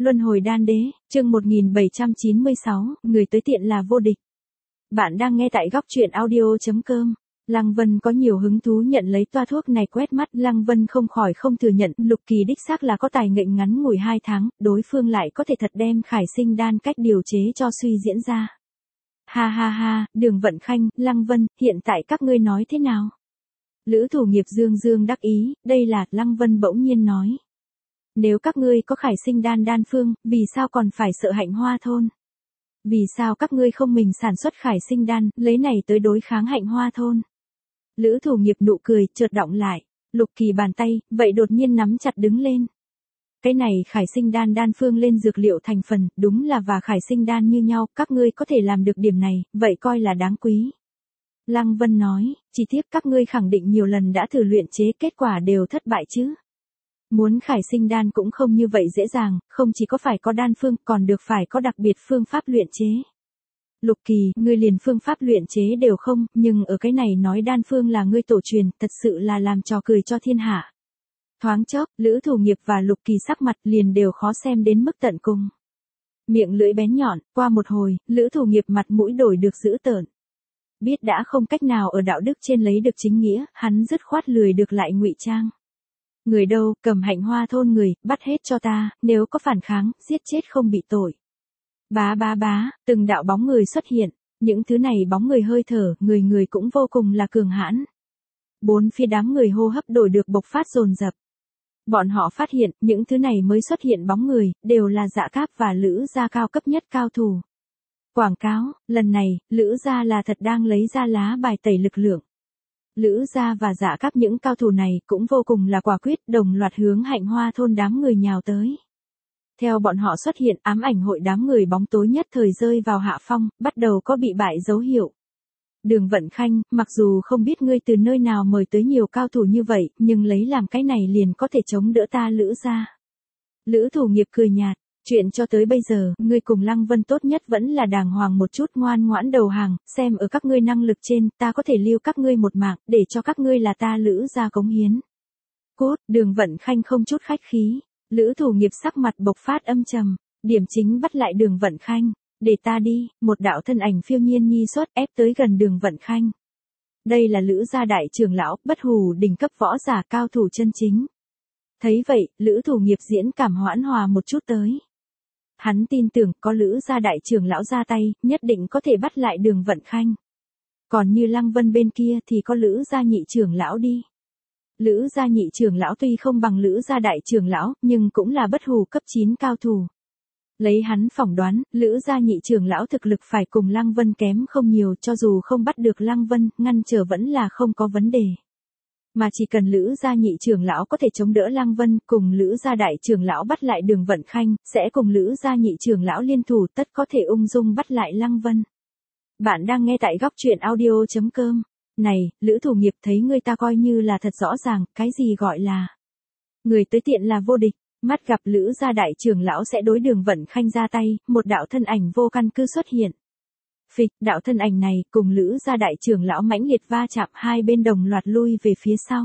Luân hồi đan đế, chương 1796, người tới tiện là vô địch. Bạn đang nghe tại góc truyện audio.com. Lăng Vân có nhiều hứng thú nhận lấy toa thuốc này quét mắt. Lăng Vân không khỏi không thừa nhận Lục Kỳ đích xác là có tài nghệ ngắn ngủi 2 tháng, đối phương lại có thể thật đem khải sinh đan cách điều chế cho suy diễn ra. Ha ha ha, Đường Vận Khanh, Lăng Vân, hiện tại các ngươi nói thế nào? Lữ Thủ Nghiệp dương dương đắc ý, đây là, Lăng Vân bỗng nhiên nói. Nếu các ngươi có khải sinh đan đan phương, vì sao còn phải sợ Hạnh Hoa thôn? Vì sao các ngươi không mình sản xuất khải sinh đan, lấy này tới đối kháng Hạnh Hoa thôn? Lữ Thủ Nghiệp nụ cười, chợt động lại. Lục Kỳ bàn tay, vậy đột nhiên nắm chặt đứng lên. Cái này khải sinh đan đan phương lên dược liệu thành phần, đúng là và khải sinh đan như nhau, các ngươi có thể làm được điểm này, vậy coi là đáng quý. Lăng Vân nói, chỉ tiếp các ngươi khẳng định nhiều lần đã thử luyện chế kết quả đều thất bại chứ. Muốn khải sinh đan cũng không như vậy dễ dàng, không chỉ có phải có đan phương, còn được phải có đặc biệt phương pháp luyện chế. Lục Kỳ, ngươi liền phương pháp luyện chế đều không, nhưng ở cái này nói đan phương là ngươi tổ truyền, thật sự là làm trò cười cho thiên hạ. Thoáng chốc, Lữ Thủ Nghiệp và Lục Kỳ sắc mặt liền đều khó xem đến mức tận cùng. Miệng lưỡi bén nhọn, qua một hồi, Lữ Thủ Nghiệp mặt mũi đổi được dữ tợn. Biết đã không cách nào ở đạo đức trên lấy được chính nghĩa, hắn dứt khoát lười được lại ngụy trang. Người đâu, cầm Hạnh Hoa thôn người, bắt hết cho ta, nếu có phản kháng, giết chết không bị tội. Bá bá bá, từng đạo bóng người xuất hiện, những thứ này bóng người hơi thở, người người cũng vô cùng là cường hãn. Bốn phía đám người hô hấp đổi được bộc phát dồn dập. Bọn họ phát hiện, những thứ này mới xuất hiện bóng người, đều là Dạ Cáp và Lữ gia cao cấp nhất cao thủ. Quảng cáo, lần này, Lữ gia là thật đang lấy ra lá bài tẩy lực lượng. Lữ gia và Dạ Cáp những cao thủ này cũng vô cùng là quả quyết, đồng loạt hướng Hạnh Hoa thôn đám người nhào tới. Theo bọn họ xuất hiện, ám ảnh hội đám người bóng tối nhất thời rơi vào hạ phong, bắt đầu có bị bại dấu hiệu. Đường Vận Khanh, mặc dù không biết ngươi từ nơi nào mời tới nhiều cao thủ như vậy, nhưng lấy làm cái này liền có thể chống đỡ ta Lữ gia. Lữ Thủ Nghiệp cười nhạt, chuyện cho tới bây giờ, ngươi cùng Lăng Vân tốt nhất vẫn là đàng hoàng một chút, ngoan ngoãn đầu hàng, xem ở các ngươi năng lực trên, ta có thể lưu các ngươi một mạng, để cho các ngươi là ta Lữ gia cống hiến. Cốt, Đường Vận Khanh không chút khách khí. Lữ Thủ Nghiệp sắc mặt bộc phát âm trầm, điểm chính bắt lại Đường Vận Khanh. Để ta đi, một đạo thân ảnh phiêu nhiên nhi xuất ép tới gần Đường Vận Khanh. Đây là Lữ gia đại trưởng lão, bất hủ đỉnh cấp võ giả cao thủ chân chính. Thấy vậy, Lữ Thủ Nghiệp diễn cảm hoãn hòa một chút tới. Hắn tin tưởng có Lữ gia đại trưởng lão ra tay, nhất định có thể bắt lại Đường Vận Khanh. Còn như Lăng Vân bên kia thì có Lữ gia nhị trưởng lão đi. Lữ gia nhị trưởng lão tuy không bằng Lữ gia đại trưởng lão, nhưng cũng là bất hủ cấp 9 cao thủ. Lấy hắn phỏng đoán, Lữ gia nhị trưởng lão thực lực phải cùng Lăng Vân kém không nhiều, cho dù không bắt được Lăng Vân, ngăn trở vẫn là không có vấn đề. Mà chỉ cần Lữ gia nhị trưởng lão có thể chống đỡ Lăng Vân, cùng Lữ gia đại trưởng lão bắt lại Đường Vận Khanh, sẽ cùng Lữ gia nhị trưởng lão liên thủ, tất có thể ung dung bắt lại Lăng Vân. Bạn đang nghe tại góc truyện audio.com. Này, Lữ Thủ Nghiệp, thấy ngươi ta coi như là thật rõ ràng, cái gì gọi là người tới tiện là vô địch. Mắt gặp Lữ gia đại trưởng lão sẽ đối Đường Vận Khanh ra tay, một đạo thân ảnh vô căn cứ xuất hiện. Phịch, đạo thân ảnh này cùng Lữ gia đại trưởng lão mãnh liệt va chạm, hai bên đồng loạt lui về phía sau.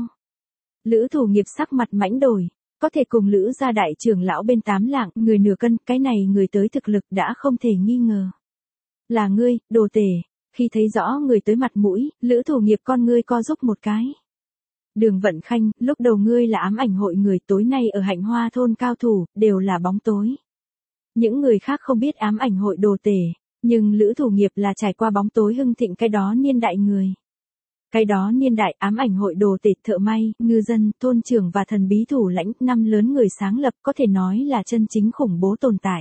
Lữ Thủ Nghiệp sắc mặt mãnh đổi, có thể cùng Lữ gia đại trưởng lão bên 8 lạng, người nửa cân, cái này người tới thực lực đã không thể nghi ngờ. Là ngươi, đồ tể. Khi thấy rõ người tới mặt mũi, Lữ Thủ Nghiệp con ngươi co rúm một cái. Đường Vận Khanh, lúc đầu ngươi là ám ảnh hội người, tối nay ở Hạnh Hoa thôn cao thủ, đều là bóng tối. Những người khác không biết ám ảnh hội đồ tể, nhưng Lữ Thủ Nghiệp là trải qua bóng tối hưng thịnh cái đó niên đại người. Cái đó niên đại ám ảnh hội đồ tể, thợ may, ngư dân, thôn trưởng và thần bí thủ lãnh, 5 lớn người sáng lập, có thể nói là chân chính khủng bố tồn tại.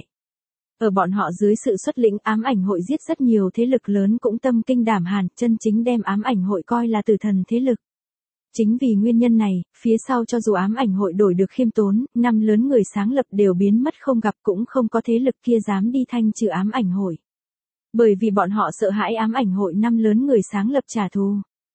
Ở bọn họ dưới sự xuất lĩnh ám ảnh hội giết rất nhiều thế lực lớn cũng tâm kinh đảm hàn, chân chính đem ám ảnh hội coi là tử thần thế lực. Chính vì nguyên nhân này, phía sau cho dù ám ảnh hội đổi được khiêm tốn, 5 lớn người sáng lập đều biến mất không gặp, cũng không có thế lực kia dám đi thanh trừ ám ảnh hội. Bởi vì bọn họ sợ hãi ám ảnh hội 5 lớn người sáng lập trả thù.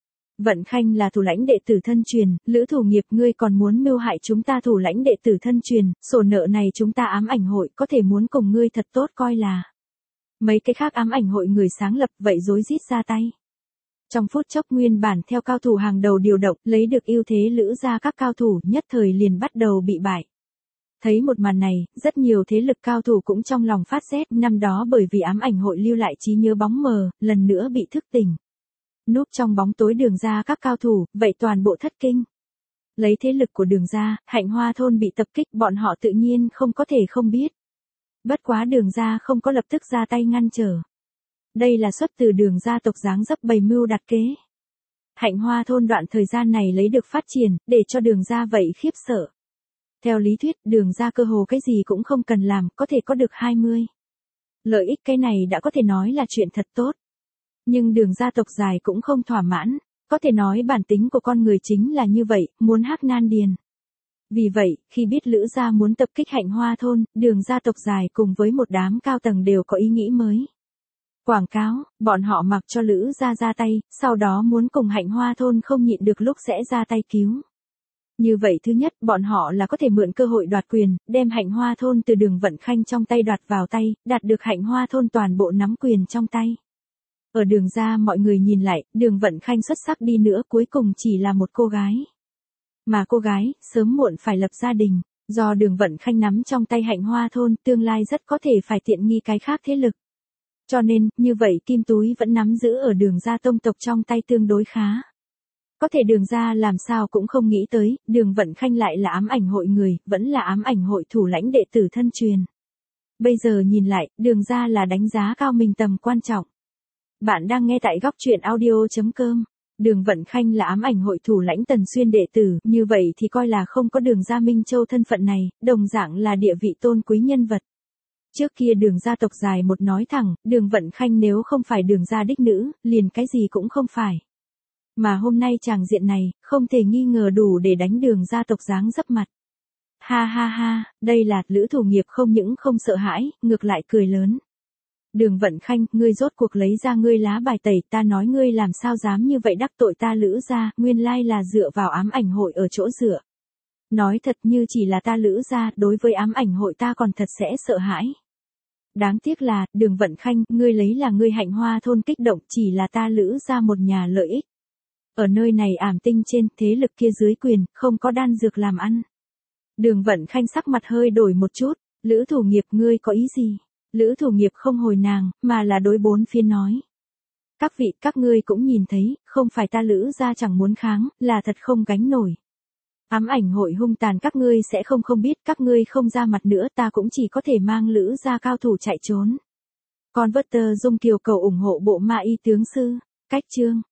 Vận Khanh là thủ lãnh đệ tử thân truyền, Lữ Thủ Nghiệp, ngươi còn muốn mưu hại chúng ta thủ lãnh đệ tử thân truyền, sổ nợ này chúng ta ám ảnh hội có thể muốn cùng ngươi thật tốt coi là. Mấy cái khác ám ảnh hội người sáng lập vậy rối rít ra tay. Trong phút chốc nguyên bản theo cao thủ hàng đầu điều động, lấy được ưu thế Lữ gia các cao thủ nhất thời liền bắt đầu bị bại. Thấy một màn này, rất nhiều thế lực cao thủ cũng trong lòng phát rét, năm đó bởi vì ám ảnh hội lưu lại trí nhớ bóng mờ, lần nữa bị thức tỉnh. Núp trong bóng tối Đường gia các cao thủ, vậy toàn bộ thất kinh. Lấy thế lực của Đường gia, Hạnh Hoa thôn bị tập kích, bọn họ tự nhiên không có thể không biết. Bất quá Đường gia không có lập tức ra tay ngăn trở. Đây là xuất từ Đường gia tộc dáng dấp bày mưu đặt kế. Hạnh Hoa thôn đoạn thời gian này lấy được phát triển, để cho Đường gia vậy khiếp sợ. Theo lý thuyết, Đường gia cơ hồ cái gì cũng không cần làm, có thể có được 20. Lợi ích cái này đã có thể nói là chuyện thật tốt. Nhưng Đường gia tộc dài cũng không thỏa mãn, có thể nói bản tính của con người chính là như vậy, muốn hắc nan điền. Vì vậy, khi biết Lữ gia muốn tập kích Hạnh Hoa thôn, Đường gia tộc dài cùng với một đám cao tầng đều có ý nghĩ mới. Quảng cáo, bọn họ mặc cho Lữ gia ra tay, sau đó muốn cùng Hạnh Hoa thôn không nhịn được lúc sẽ ra tay cứu. Như vậy thứ nhất, bọn họ là có thể mượn cơ hội đoạt quyền, đem Hạnh Hoa thôn từ Đường Vận Khanh trong tay đoạt vào tay, đạt được Hạnh Hoa thôn toàn bộ nắm quyền trong tay. Ở Đường gia mọi người nhìn lại, Đường Vận Khanh xuất sắc đi nữa cuối cùng chỉ là một cô gái. Mà cô gái, sớm muộn phải lập gia đình, do Đường Vận Khanh nắm trong tay Hạnh Hoa thôn, tương lai rất có thể phải tiện nghi cái khác thế lực. Cho nên, như vậy kim túi vẫn nắm giữ ở Đường gia tông tộc trong tay tương đối khá. Có thể Đường gia làm sao cũng không nghĩ tới, Đường Vận Khanh lại là ám ảnh hội người, vẫn là ám ảnh hội thủ lãnh đệ tử thân truyền. Bây giờ nhìn lại, Đường gia là đánh giá cao mình tầm quan trọng. Bạn đang nghe tại góc truyện audio.com. Đường Vận Khanh là ám ảnh hội thủ lãnh Tần Xuyên đệ tử, như vậy thì coi là không có Đường gia Minh Châu thân phận này, đồng dạng là địa vị tôn quý nhân vật. Trước kia Đường gia tộc dài một nói thẳng, Đường Vận Khanh nếu không phải Đường gia đích nữ, liền cái gì cũng không phải. Mà hôm nay tràng diện này, không thể nghi ngờ đủ để đánh Đường gia tộc dáng dấp mặt. Ha ha ha, đây là Lữ Thủ Nghiệp không những không sợ hãi, ngược lại cười lớn. Đường Vận Khanh, ngươi rốt cuộc lấy ra ngươi lá bài tẩy, ta nói ngươi làm sao dám như vậy đắc tội ta Lữ gia, nguyên lai là dựa vào ám ảnh hội ở chỗ dựa. Nói thật như chỉ là ta Lữ gia, đối với ám ảnh hội ta còn thật sẽ sợ hãi. Đáng tiếc là, Đường Vận Khanh, ngươi lấy là ngươi Hạnh Hoa thôn kích động, chỉ là ta Lữ gia một nhà lợi ích. Ở nơi này ảm tinh trên, thế lực kia dưới quyền, không có đan dược làm ăn. Đường Vận Khanh sắc mặt hơi đổi một chút, Lữ Thủ Nghiệp ngươi có ý gì? Lữ Thủ Nghiệp không hồi nàng, mà là đối bốn phía nói. Các vị, các ngươi cũng nhìn thấy, không phải ta Lữ gia chẳng muốn kháng, là thật không gánh nổi. Ám ảnh hội hung tàn các ngươi sẽ không biết, các ngươi không ra mặt nữa ta cũng chỉ có thể mang Lữ gia cao thủ chạy trốn. Con vớt tờ Dung Kiều cầu ủng hộ bộ ma y tướng sư, cách chương.